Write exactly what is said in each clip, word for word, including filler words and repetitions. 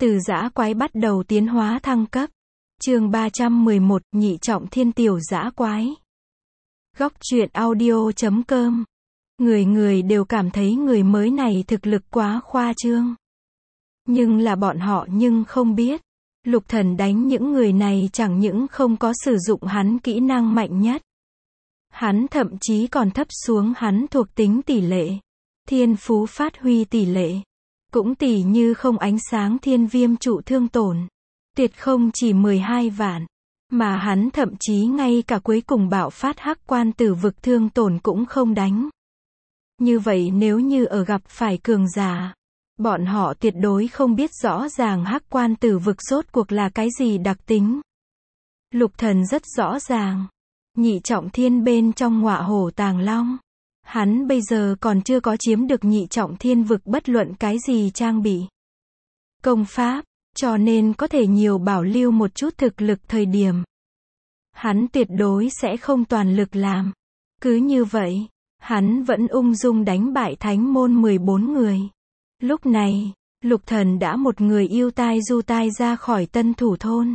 Từ dã quái bắt đầu tiến hóa thăng cấp. Chương ba trăm mười một, nhị trọng thiên tiểu dã quái. Góc truyện audio chấm com. Người người đều cảm thấy người mới này thực lực quá khoa trương. Nhưng là bọn họ nhưng không biết. Lục Thần đánh những người này chẳng những không có sử dụng hắn kỹ năng mạnh nhất. Hắn thậm chí còn thấp xuống hắn thuộc tính tỷ lệ. Thiên phú phát huy tỷ lệ. Cũng tỷ như không ánh sáng thiên viêm trụ thương tổn. Tuyệt không chỉ mười hai vạn. Mà hắn thậm chí ngay cả cuối cùng bạo phát hắc quan tử vực thương tổn cũng không đánh. Như vậy nếu như ở gặp phải cường giả, bọn họ tuyệt đối không biết rõ ràng hắc quan tử vực rốt cuộc là cái gì đặc tính. Lục Thần rất rõ ràng. Nhị trọng thiên bên trong ngọa hổ tàng long. Hắn bây giờ còn chưa có chiếm được nhị trọng thiên vực bất luận cái gì trang bị. Công pháp, cho nên có thể nhiều bảo lưu một chút thực lực thời điểm. Hắn tuyệt đối sẽ không toàn lực làm. Cứ như vậy, hắn vẫn ung dung đánh bại thánh môn mười bốn người. Lúc này, Lục Thần đã một người yêu tai du tai ra khỏi Tân Thủ thôn.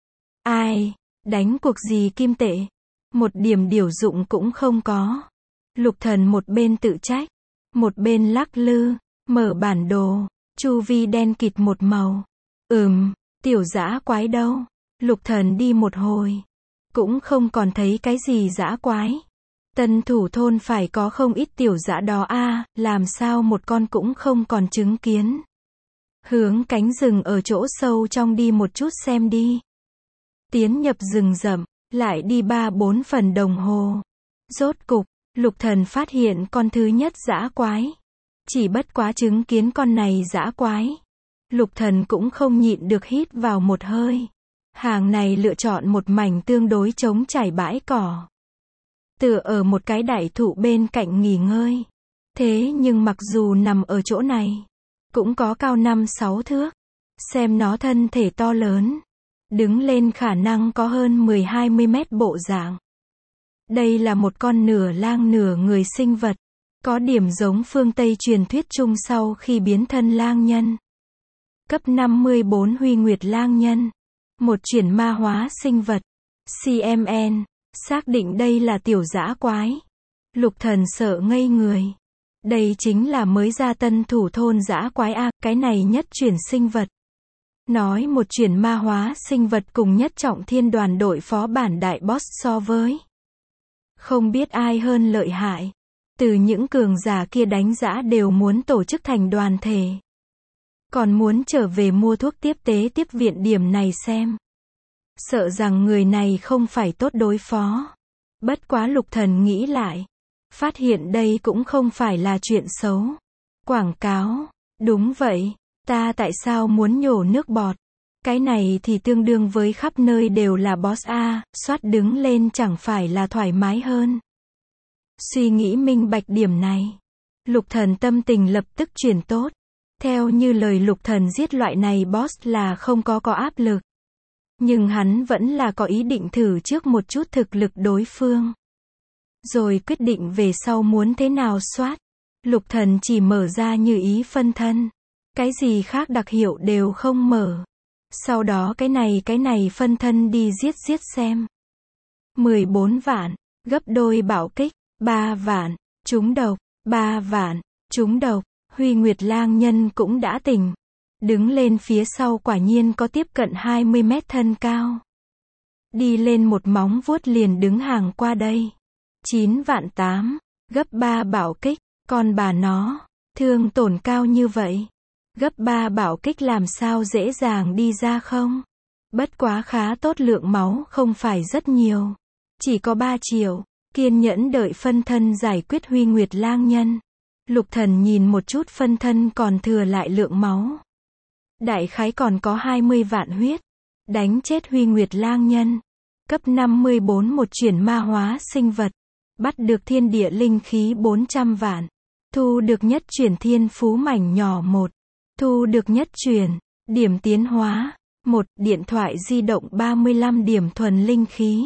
Ai, đánh cuộc gì kim tệ, một điểm điều dụng cũng không có. Lục Thần một bên tự trách, một bên lắc lư, mở bản đồ, chu vi đen kịt một màu. Ừm, tiểu dã quái đâu? Lục Thần đi một hồi, cũng không còn thấy cái gì dã quái. Tân Thủ thôn phải có không ít tiểu dã đó a, à, làm sao một con cũng không còn chứng kiến. Hướng cánh rừng ở chỗ sâu trong đi một chút xem đi. Tiến nhập rừng rậm, lại đi ba bốn phần đồng hồ. Rốt cục, Lục Thần phát hiện con thứ nhất dã quái. Chỉ bất quá chứng kiến con này dã quái, Lục Thần cũng không nhịn được hít vào một hơi. Hàng này lựa chọn một mảnh tương đối trống trải bãi cỏ. Tựa ở một cái đại thụ bên cạnh nghỉ ngơi. Thế nhưng mặc dù nằm ở chỗ này, cũng có cao năm sáu thước. Xem nó thân thể to lớn. Đứng lên khả năng có hơn mười hai mươi mét bộ dạng. Đây là một con nửa lang nửa người sinh vật. Có điểm giống phương Tây truyền thuyết chung sau khi biến thân lang nhân. Cấp năm mươi bốn Huy Nguyệt lang nhân. Một chuyển ma hóa sinh vật. xê em en. Xác định đây là tiểu dã quái. Lục Thần sợ ngây người. Đây chính là mới ra Tân Thủ thôn dã quái a, cái này nhất chuyển sinh vật. Nói một chuyển ma hóa sinh vật cùng nhất trọng thiên đoàn đội phó bản đại boss so với. Không biết ai hơn lợi hại. Từ những cường giả kia đánh dã đều muốn tổ chức thành đoàn thể. Còn muốn trở về mua thuốc tiếp tế tiếp viện điểm này xem. Sợ rằng người này không phải tốt đối phó. Bất quá Lục Thần nghĩ lại. Phát hiện đây cũng không phải là chuyện xấu. Quảng cáo. Đúng vậy. Ta tại sao muốn nhổ nước bọt? Cái này thì tương đương với khắp nơi đều là boss a, soát đứng lên chẳng phải là thoải mái hơn. Suy nghĩ minh bạch điểm này. Lục Thần tâm tình lập tức chuyển tốt. Theo như lời Lục Thần giết loại này boss là không có có áp lực. Nhưng hắn vẫn là có ý định thử trước một chút thực lực đối phương. Rồi quyết định về sau muốn thế nào soát. Lục Thần chỉ mở ra như ý phân thân. Cái gì khác đặc hiệu đều không mở. Sau đó cái này cái này phân thân đi giết giết xem. mười bốn vạn, gấp đôi bảo kích, ba vạn, trúng độc, ba vạn, trúng độc, Huy Nguyệt lang nhân cũng đã tỉnh. Đứng lên phía sau quả nhiên có tiếp cận hai mươi mét thân cao. Đi lên một móng vuốt liền đứng hàng qua đây. chín vạn tám, gấp ba bảo kích, con bà nó, thương tổn cao như vậy. Gấp ba bảo kích làm sao dễ dàng đi ra không? Bất quá khá tốt, lượng máu không phải rất nhiều. Chỉ có ba triệu, kiên nhẫn đợi phân thân giải quyết Huy Nguyệt lang nhân. Lục Thần nhìn một chút phân thân còn thừa lại lượng máu. Đại khái còn có hai mươi vạn huyết. Đánh chết Huy Nguyệt lang nhân. Cấp năm mươi bốn một chuyển ma hóa sinh vật. Bắt được thiên địa linh khí bốn trăm vạn. Thu được nhất chuyển thiên phú mảnh nhỏ một. Thu được nhất chuyển, điểm tiến hóa, một, điện thoại di động ba mươi lăm điểm thuần linh khí.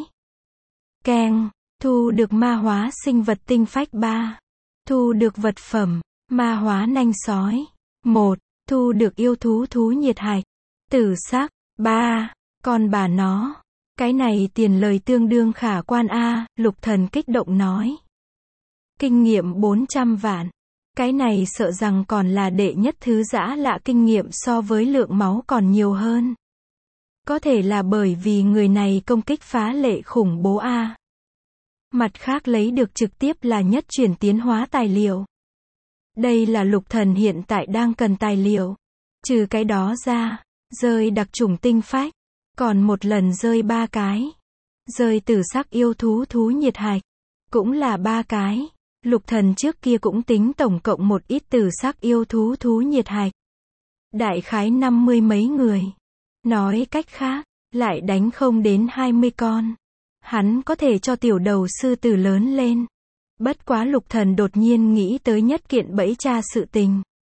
Keng, thu được ma hóa sinh vật tinh phách ba. Thu được vật phẩm, ma hóa nanh sói. một, thu được yêu thú thú nhiệt hạch. Tử sắc, ba, con bà nó. Cái này tiền lời tương đương khả quan a, Lục Thần kích động nói. Kinh nghiệm bốn trăm vạn. Cái này sợ rằng còn là đệ nhất thứ dã lạ kinh nghiệm so với lượng máu còn nhiều hơn. Có thể là bởi vì người này công kích phá lệ khủng bố a. Mặt khác lấy được trực tiếp là nhất chuyển tiến hóa tài liệu. Đây là Lục Thần hiện tại đang cần tài liệu. Trừ cái đó ra, rơi đặc chủng tinh phách, còn một lần rơi ba cái. Rơi tử sắc yêu thú thú nhiệt hạch, cũng là ba cái. Lục Thần trước kia cũng tính tổng cộng một ít tử sắc yêu thú thú nhiệt hạch. Đại khái năm mươi mấy người. Nói cách khác, lại đánh không đến hai mươi con. Hắn có thể cho tiểu đầu sư tử lớn lên. Bất quá Lục Thần đột nhiên nghĩ tới nhất kiện bẫy cha sự tình.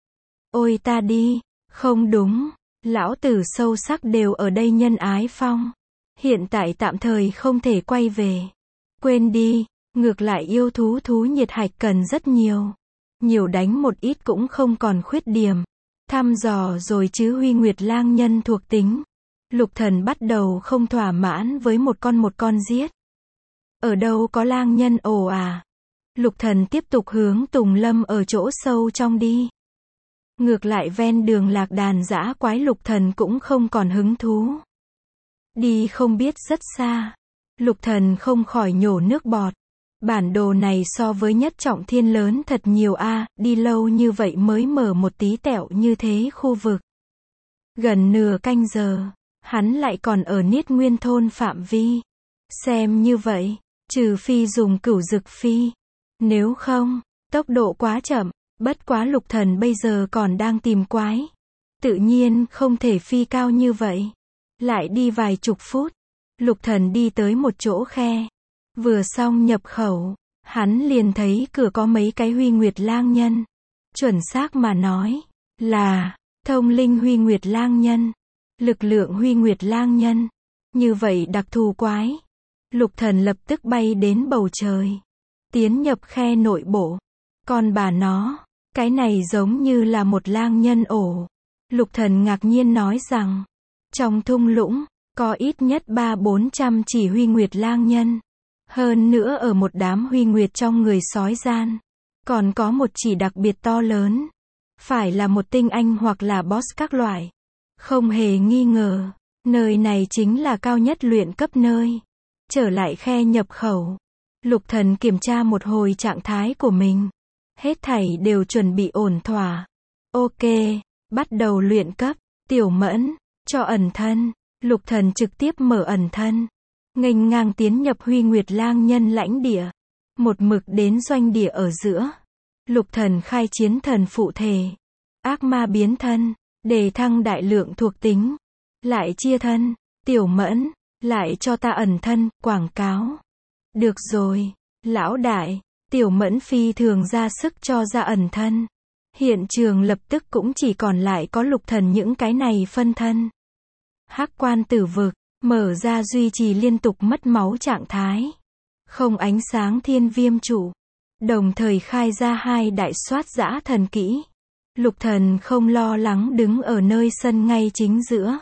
Ôi ta đi, không đúng, lão tử sâu sắc đều ở đây nhân ái phong. Hiện tại tạm thời không thể quay về. Quên đi, ngược lại yêu thú thú nhiệt hạch cần rất nhiều. Nhiều đánh một ít cũng không còn khuyết điểm. Thăm dò rồi chứ Huy Nguyệt lang nhân thuộc tính. Lục Thần bắt đầu không thỏa mãn với một con một con giết. Ở đâu có lang nhân ồ à? Lục Thần tiếp tục hướng Tùng Lâm ở chỗ sâu trong đi. Ngược lại ven đường lạc đàn dã quái Lục Thần cũng không còn hứng thú. Đi không biết rất xa. Lục Thần không khỏi nhổ nước bọt. Bản đồ này so với nhất trọng thiên lớn thật nhiều a, đi lâu như vậy mới mở một tí tẹo như thế khu vực. Gần nửa canh giờ, hắn lại còn ở Niết Nguyên thôn phạm vi. Xem như vậy, trừ phi dùng cửu dực phi. Nếu không, tốc độ quá chậm, bất quá Lục Thần bây giờ còn đang tìm quái. Tự nhiên không thể phi cao như vậy. Lại đi vài chục phút, Lục Thần đi tới một chỗ khe. Vừa xong nhập khẩu, hắn liền thấy cửa có mấy cái Huy Nguyệt lang nhân. Chuẩn xác mà nói, là thông linh Huy Nguyệt lang nhân, lực lượng Huy Nguyệt lang nhân. Như vậy đặc thù quái. Lục Thần lập tức bay đến bầu trời. Tiến nhập khe nội bộ. Còn bà nó, cái này giống như là một lang nhân ổ. Lục Thần ngạc nhiên nói rằng, trong thung lũng, có ít nhất ba bốn trăm chỉ Huy Nguyệt lang nhân. Hơn nữa ở một đám Huy Nguyệt trong người sói gian. Còn có một chỉ đặc biệt to lớn. Phải là một tinh anh hoặc là boss các loại. Không hề nghi ngờ, nơi này chính là cao nhất luyện cấp nơi. Trở lại khe nhập khẩu. Lục Thần kiểm tra một hồi trạng thái của mình. Hết thảy đều chuẩn bị ổn thỏa. Ok, bắt đầu luyện cấp. Tiểu Mẫn, cho ẩn thân. Lục Thần trực tiếp mở ẩn thân. Nghênh ngang tiến nhập Huy Nguyệt lang nhân lãnh địa. Một mực đến doanh địa ở giữa. Lục Thần khai chiến thần phụ thể. Ác ma biến thân. Đề thăng đại lượng thuộc tính. Lại chia thân. Tiểu Mẫn, lại cho ta ẩn thân, quảng cáo. Được rồi, lão đại. Tiểu Mẫn phi thường ra sức cho ra ẩn thân. Hiện trường lập tức cũng chỉ còn lại có Lục Thần những cái này phân thân. Hắc quan tử vực, mở ra duy trì liên tục mất máu trạng thái. Không ánh sáng thiên viêm trụ. Đồng thời khai ra hai đại soát dã thần kỹ. Lục Thần không lo lắng đứng ở nơi sân ngay chính giữa.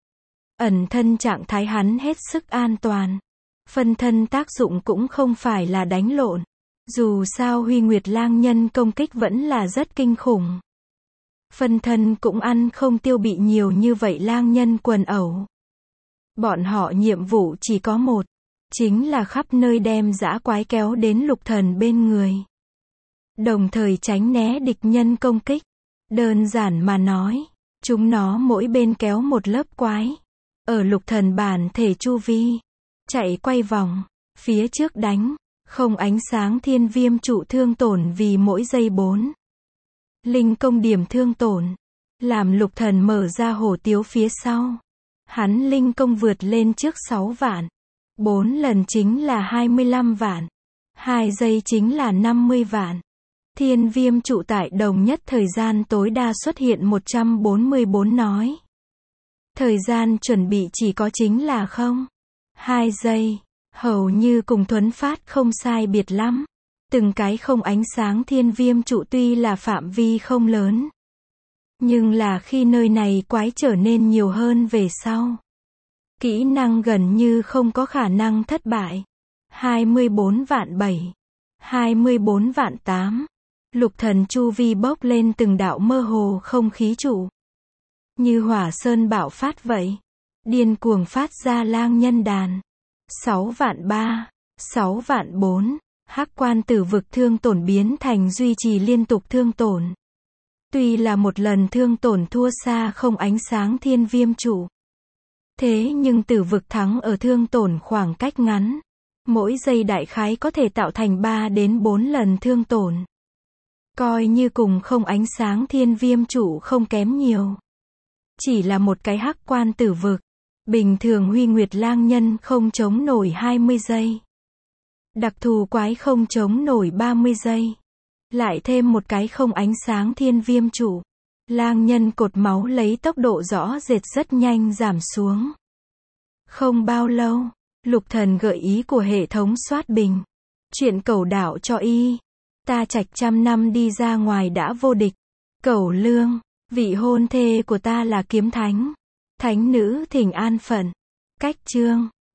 Ẩn thân trạng thái hắn hết sức an toàn. Phân thân tác dụng cũng không phải là đánh lộn. Dù sao Huy Nguyệt lang nhân công kích vẫn là rất kinh khủng. Phân thân cũng ăn không tiêu bị nhiều như vậy lang nhân quần ẩu. Bọn họ nhiệm vụ chỉ có một. Chính là khắp nơi đem dã quái kéo đến Lục Thần bên người. Đồng thời tránh né địch nhân công kích. Đơn giản mà nói, chúng nó mỗi bên kéo một lớp quái. Ở Lục Thần bản thể chu vi. Chạy quay vòng. Phía trước đánh. Không ánh sáng thiên viêm trụ thương tổn vì mỗi giây bốn. Linh công điểm thương tổn. Làm Lục Thần mở ra hổ tiếu phía sau. Hắn linh công vượt lên trước sáu vạn. bốn lần chính là hai mươi lăm vạn. hai giây chính là năm mươi vạn. Thiên viêm trụ tại đồng nhất thời gian tối đa xuất hiện một trăm bốn mươi bốn nói. Thời gian chuẩn bị chỉ có chính là không. hai giây. Hầu như cùng thuấn phát không sai biệt lắm. Từng cái không ánh sáng thiên viêm trụ tuy là phạm vi không lớn. Nhưng là khi nơi này quái trở nên nhiều hơn về sau. Kỹ năng gần như không có khả năng thất bại. hai mươi bốn vạn bảy. hai mươi bốn vạn tám. Lục thần chu vi bốc lên từng đạo mơ hồ không khí trụ. Như hỏa sơn bạo phát vậy. Điên cuồng phát ra lang nhân đàn. sáu vạn ba. sáu vạn bốn. Hắc quan tử vực thương tổn biến thành duy trì liên tục thương tổn. Tuy là một lần thương tổn thua xa không ánh sáng thiên viêm trụ. Thế nhưng tử vực thắng ở thương tổn khoảng cách ngắn. Mỗi giây đại khái có thể tạo thành ba đến bốn lần thương tổn. Coi như cùng không ánh sáng thiên viêm trụ không kém nhiều. Chỉ là một cái hắc quan tử vực. Bình thường Huy Nguyệt lang nhân không chống nổi hai mươi giây. Đặc thù quái không chống nổi ba mươi giây. Lại thêm một cái không ánh sáng thiên viêm trụ. Lang nhân cột máu lấy tốc độ rõ rệt rất nhanh giảm xuống. Không bao lâu, Lục Thần gợi ý của hệ thống soát bình. Chuyện cẩu đảo cho y. Ta trạch trăm năm đi ra ngoài đã vô địch. Cẩu lương, vị hôn thê của ta là kiếm thánh. Thánh nữ thỉnh an phận. Cách chương